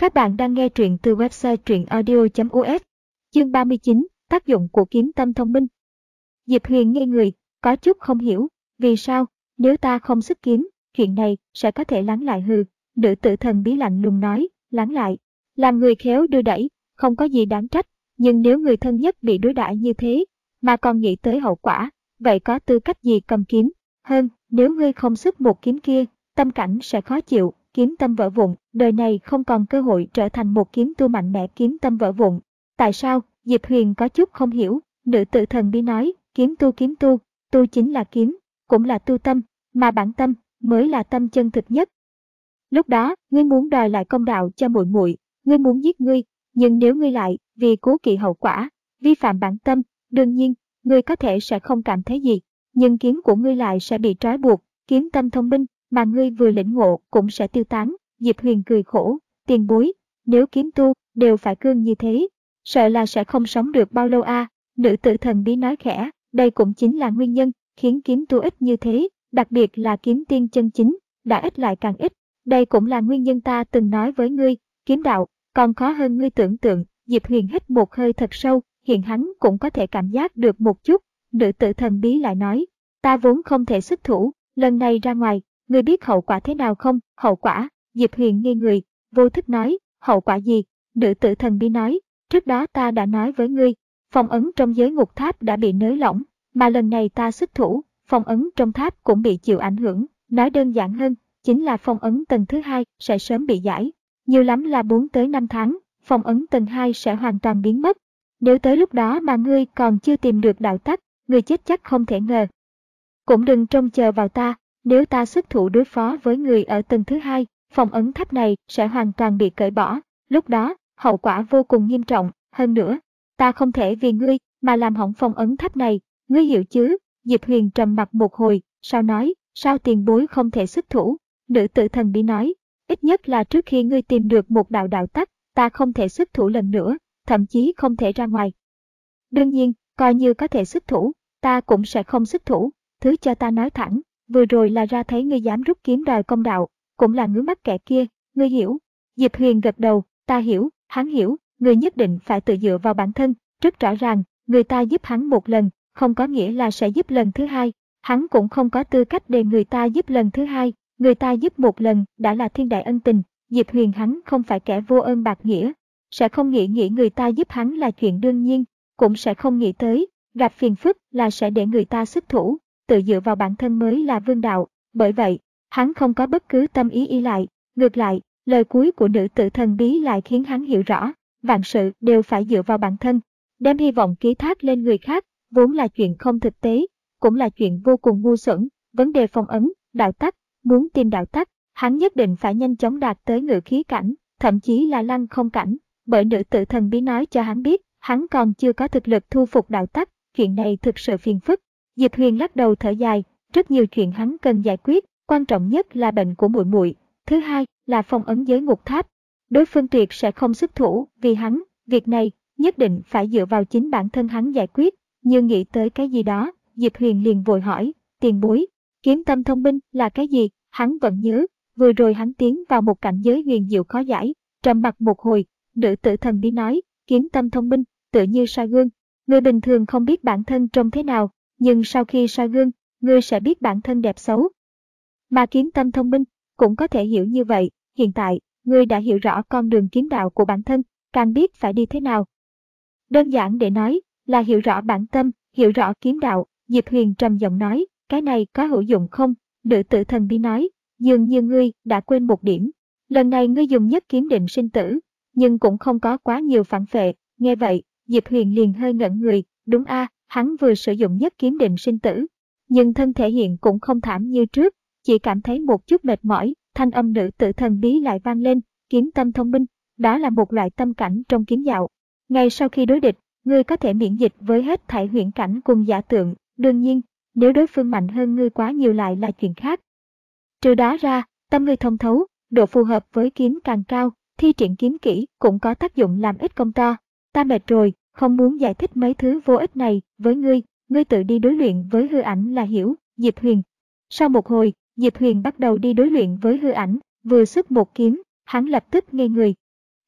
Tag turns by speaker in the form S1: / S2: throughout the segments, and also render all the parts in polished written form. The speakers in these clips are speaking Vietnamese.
S1: Các bạn đang nghe truyện từ website truyệnaudio.us. Chương 39, tác dụng của kiếm tâm thông minh. Diệp Huyền ngây người, có chút không hiểu, vì sao, nếu ta không xuất kiếm, chuyện này sẽ có thể lắng lại hừ. Nữ tử thần bí lạnh lùng nói, lắng lại. Làm người khéo đưa đẩy, không có gì đáng trách, nhưng nếu người thân nhất bị đối đãi như thế, mà còn nghĩ tới hậu quả, vậy có tư cách gì cầm kiếm? Hơn, nếu ngươi không xuất một kiếm kia, tâm cảnh sẽ khó chịu, kiếm tâm vỡ vụn, đời này không còn cơ hội trở thành một kiếm tu mạnh mẽ. Kiếm tâm vỡ vụn. Tại sao? Diệp Huyền có chút không hiểu. Nữ tử thần bí nói, kiếm tu, tu chính là kiếm, cũng là tu tâm, mà bản tâm mới là tâm chân thực nhất. Lúc đó, ngươi muốn đòi lại công đạo cho muội muội, ngươi muốn giết ngươi, nhưng nếu ngươi lại vì cố kỵ hậu quả, vi phạm bản tâm, đương nhiên, ngươi có thể sẽ không cảm thấy gì, nhưng kiếm của ngươi lại sẽ bị trói buộc, kiếm tâm thông minh mà ngươi vừa lĩnh ngộ cũng sẽ tiêu tán. Diệp Huyền cười khổ, tiền bối, nếu kiếm tu đều phải cương như thế, sợ là sẽ không sống được bao lâu a. Nữ tử thần bí nói khẽ, đây cũng chính là nguyên nhân khiến kiếm tu ít như thế, đặc biệt là kiếm tiên chân chính, đã ít lại càng ít. Đây cũng là nguyên nhân ta từng nói với ngươi, kiếm đạo còn khó hơn ngươi tưởng tượng. Diệp Huyền hít một hơi thật sâu, hiện hắn cũng có thể cảm giác được một chút. Nữ tử thần bí lại nói, ta vốn không thể xuất thủ, lần này ra ngoài, ngươi biết hậu quả thế nào không? Hậu quả? Diệp Huyền ngây người, vô thức nói, hậu quả gì? Nữ tử thần bí nói, trước đó ta đã nói với ngươi, phong ấn trong giới ngục tháp đã bị nới lỏng, mà lần này ta xuất thủ, phong ấn trong tháp cũng bị chịu ảnh hưởng. Nói đơn giản hơn, chính là phong ấn tầng thứ 2 sẽ sớm bị giải, nhiều lắm là 4 tới 5 tháng, phong ấn tầng 2 sẽ hoàn toàn biến mất. Nếu tới lúc đó mà ngươi còn chưa tìm được đạo tắc, ngươi chết chắc không thể ngờ. Cũng đừng trông chờ vào ta, nếu ta xuất thủ đối phó với người ở tầng thứ 2, phong ấn tháp này sẽ hoàn toàn bị cởi bỏ, lúc đó, hậu quả vô cùng nghiêm trọng. Hơn nữa, ta không thể vì ngươi mà làm hỏng phong ấn tháp này, ngươi hiểu chứ? Diệp Huyền trầm mặc một hồi, sau nói, sao tiền bối không thể xuất thủ? Nữ tử thần bí nói, ít nhất là trước khi ngươi tìm được một đạo tắc, ta không thể xuất thủ lần nữa, thậm chí không thể ra ngoài. Đương nhiên, coi như có thể xuất thủ, ta cũng sẽ không xuất thủ. Thứ cho ta nói thẳng, vừa rồi là ra thấy ngươi dám rút kiếm đòi công đạo, cũng là ngứa mắt kẻ kia, ngươi hiểu? Diệp Huyền gật đầu, ta hiểu, hắn hiểu, ngươi nhất định phải tự dựa vào bản thân, rất rõ ràng, người ta giúp hắn một lần, không có nghĩa là sẽ giúp lần thứ hai, hắn cũng không có tư cách để người ta giúp lần thứ hai, người ta giúp một lần đã là thiên đại ân tình. Diệp Huyền hắn không phải kẻ vô ơn bạc nghĩa, sẽ không nghĩ người ta giúp hắn là chuyện đương nhiên, cũng sẽ không nghĩ tới, gặp phiền phức là sẽ để người ta xuất thủ, tự dựa vào bản thân mới là vương đạo, bởi vậy, hắn không có bất cứ tâm ý y lại, ngược lại, lời cuối của nữ tử thần bí lại khiến hắn hiểu rõ, vạn sự đều phải dựa vào bản thân, đem hy vọng ký thác lên người khác, vốn là chuyện không thực tế, cũng là chuyện vô cùng ngu xuẩn. Vấn đề phong ấn, đạo tắc, muốn tìm đạo tắc, hắn nhất định phải nhanh chóng đạt tới ngự khí cảnh, thậm chí là lăng không cảnh, bởi nữ tử thần bí nói cho hắn biết, hắn còn chưa có thực lực thu phục đạo tắc, chuyện này thực sự phiền phức. Diệp Huyền lắc đầu thở dài, rất nhiều chuyện hắn cần giải quyết, quan trọng nhất là bệnh của muội muội, thứ hai là phong ấn giới ngục tháp. Đối phương tuyệt sẽ không xuất thủ vì hắn, việc này nhất định phải dựa vào chính bản thân hắn giải quyết. Như nghĩ tới cái gì đó, Diệp Huyền liền vội hỏi, tiền bối, kiếm tâm thông minh là cái gì? Hắn vẫn nhớ, vừa rồi hắn tiến vào một cảnh giới huyền diệu khó giải, trầm mặc một hồi, nữ tử thần bí nói, kiếm tâm thông minh, tựa như soi gương, người bình thường không biết bản thân trông thế nào, nhưng sau khi soi gương, ngươi sẽ biết bản thân đẹp xấu. Mà kiếm tâm thông minh cũng có thể hiểu như vậy, hiện tại, ngươi đã hiểu rõ con đường kiếm đạo của bản thân, càng biết phải đi thế nào. Đơn giản để nói, là hiểu rõ bản tâm, hiểu rõ kiếm đạo. Diệp Huyền trầm giọng nói, cái này có hữu dụng không? Nữ tử thần bí nói, dường như ngươi đã quên một điểm. Lần này ngươi dùng nhất kiếm định sinh tử, nhưng cũng không có quá nhiều phản phệ. Nghe vậy, Diệp Huyền liền hơi ngẩn người, đúng a, hắn vừa sử dụng nhất kiếm định sinh tử, nhưng thân thể hiện cũng không thảm như trước, chỉ cảm thấy một chút mệt mỏi. Thanh âm nữ tử thần bí lại vang lên, kiếm tâm thông minh, đó là một loại tâm cảnh trong kiếm đạo. Ngay sau khi đối địch, ngươi có thể miễn dịch với hết thảy huyễn cảnh cùng giả tượng, đương nhiên, nếu đối phương mạnh hơn ngươi quá nhiều lại là chuyện khác. Trừ đó ra, tâm ngươi thông thấu, độ phù hợp với kiếm càng cao, thi triển kiếm kỹ cũng có tác dụng làm ít công to. Ta mệt rồi, không muốn giải thích mấy thứ vô ích này với ngươi tự đi đối luyện với hư ảnh là hiểu. Diệp Huyền. Sau một hồi, Diệp Huyền bắt đầu đi đối luyện với hư ảnh, vừa xuất một kiếm, hắn lập tức ngây người.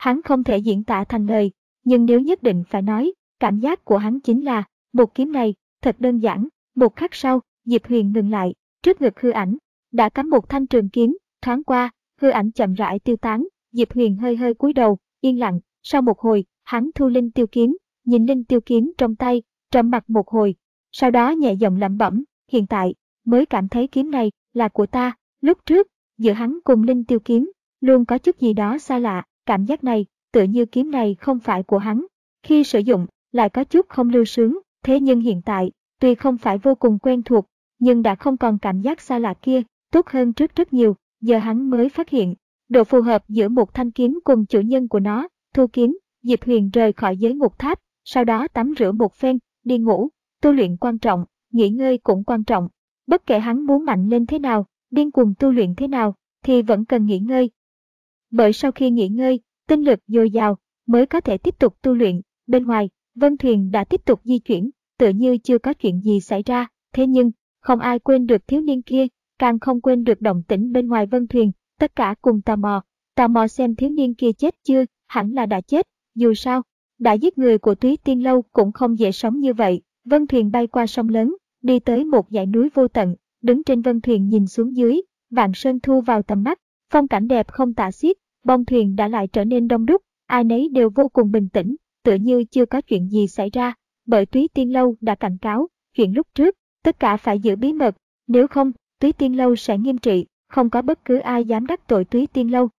S1: Hắn không thể diễn tả thành lời, nhưng nếu nhất định phải nói, cảm giác của hắn chính là, một kiếm này, thật đơn giản. Một khắc sau, Diệp Huyền ngừng lại, trước ngực hư ảnh, đã cắm một thanh trường kiếm, thoáng qua, hư ảnh chậm rãi tiêu tán, Diệp Huyền hơi hơi cúi đầu, yên lặng, sau một hồi, hắn thu linh tiêu kiếm, nhìn linh tiêu kiếm trong tay, trầm mặc một hồi, sau đó nhẹ giọng lẩm bẩm, hiện tại, mới cảm thấy kiếm này, là của ta, lúc trước, giữa hắn cùng linh tiêu kiếm, luôn có chút gì đó xa lạ, cảm giác này, tựa như kiếm này không phải của hắn, khi sử dụng, lại có chút không lưu sướng, thế nhưng hiện tại, tuy không phải vô cùng quen thuộc, nhưng đã không còn cảm giác xa lạ kia, tốt hơn trước rất nhiều, giờ hắn mới phát hiện, độ phù hợp giữa một thanh kiếm cùng chủ nhân của nó, thu kiếm, Diệp Huyền rời khỏi giới ngục tháp, sau đó tắm rửa một phen, đi ngủ, tu luyện quan trọng, nghỉ ngơi cũng quan trọng, bất kể hắn muốn mạnh lên thế nào, điên cuồng tu luyện thế nào, thì vẫn cần nghỉ ngơi. Bởi sau khi nghỉ ngơi, tinh lực dồi dào, mới có thể tiếp tục tu luyện. Bên ngoài, Vân Thuyền đã tiếp tục di chuyển, tựa như chưa có chuyện gì xảy ra, thế nhưng, không ai quên được thiếu niên kia, càng không quên được động tĩnh bên ngoài Vân Thuyền, tất cả cùng tò mò xem thiếu niên kia chết chưa, hẳn là đã chết, dù sao, đã giết người của Túy Tiên Lâu cũng không dễ sống như vậy. Vân Thuyền bay qua sông lớn, đi tới một dãy núi vô tận, đứng trên Vân Thuyền nhìn xuống dưới, vạn sơn thu vào tầm mắt, phong cảnh đẹp không tả xiết, bông thuyền đã lại trở nên đông đúc, ai nấy đều vô cùng bình tĩnh, tựa như chưa có chuyện gì xảy ra, bởi Túy Tiên Lâu đã cảnh cáo, chuyện lúc trước, tất cả phải giữ bí mật, nếu không, Túy Tiên Lâu sẽ nghiêm trị, không có bất cứ ai dám đắc tội Túy Tiên Lâu.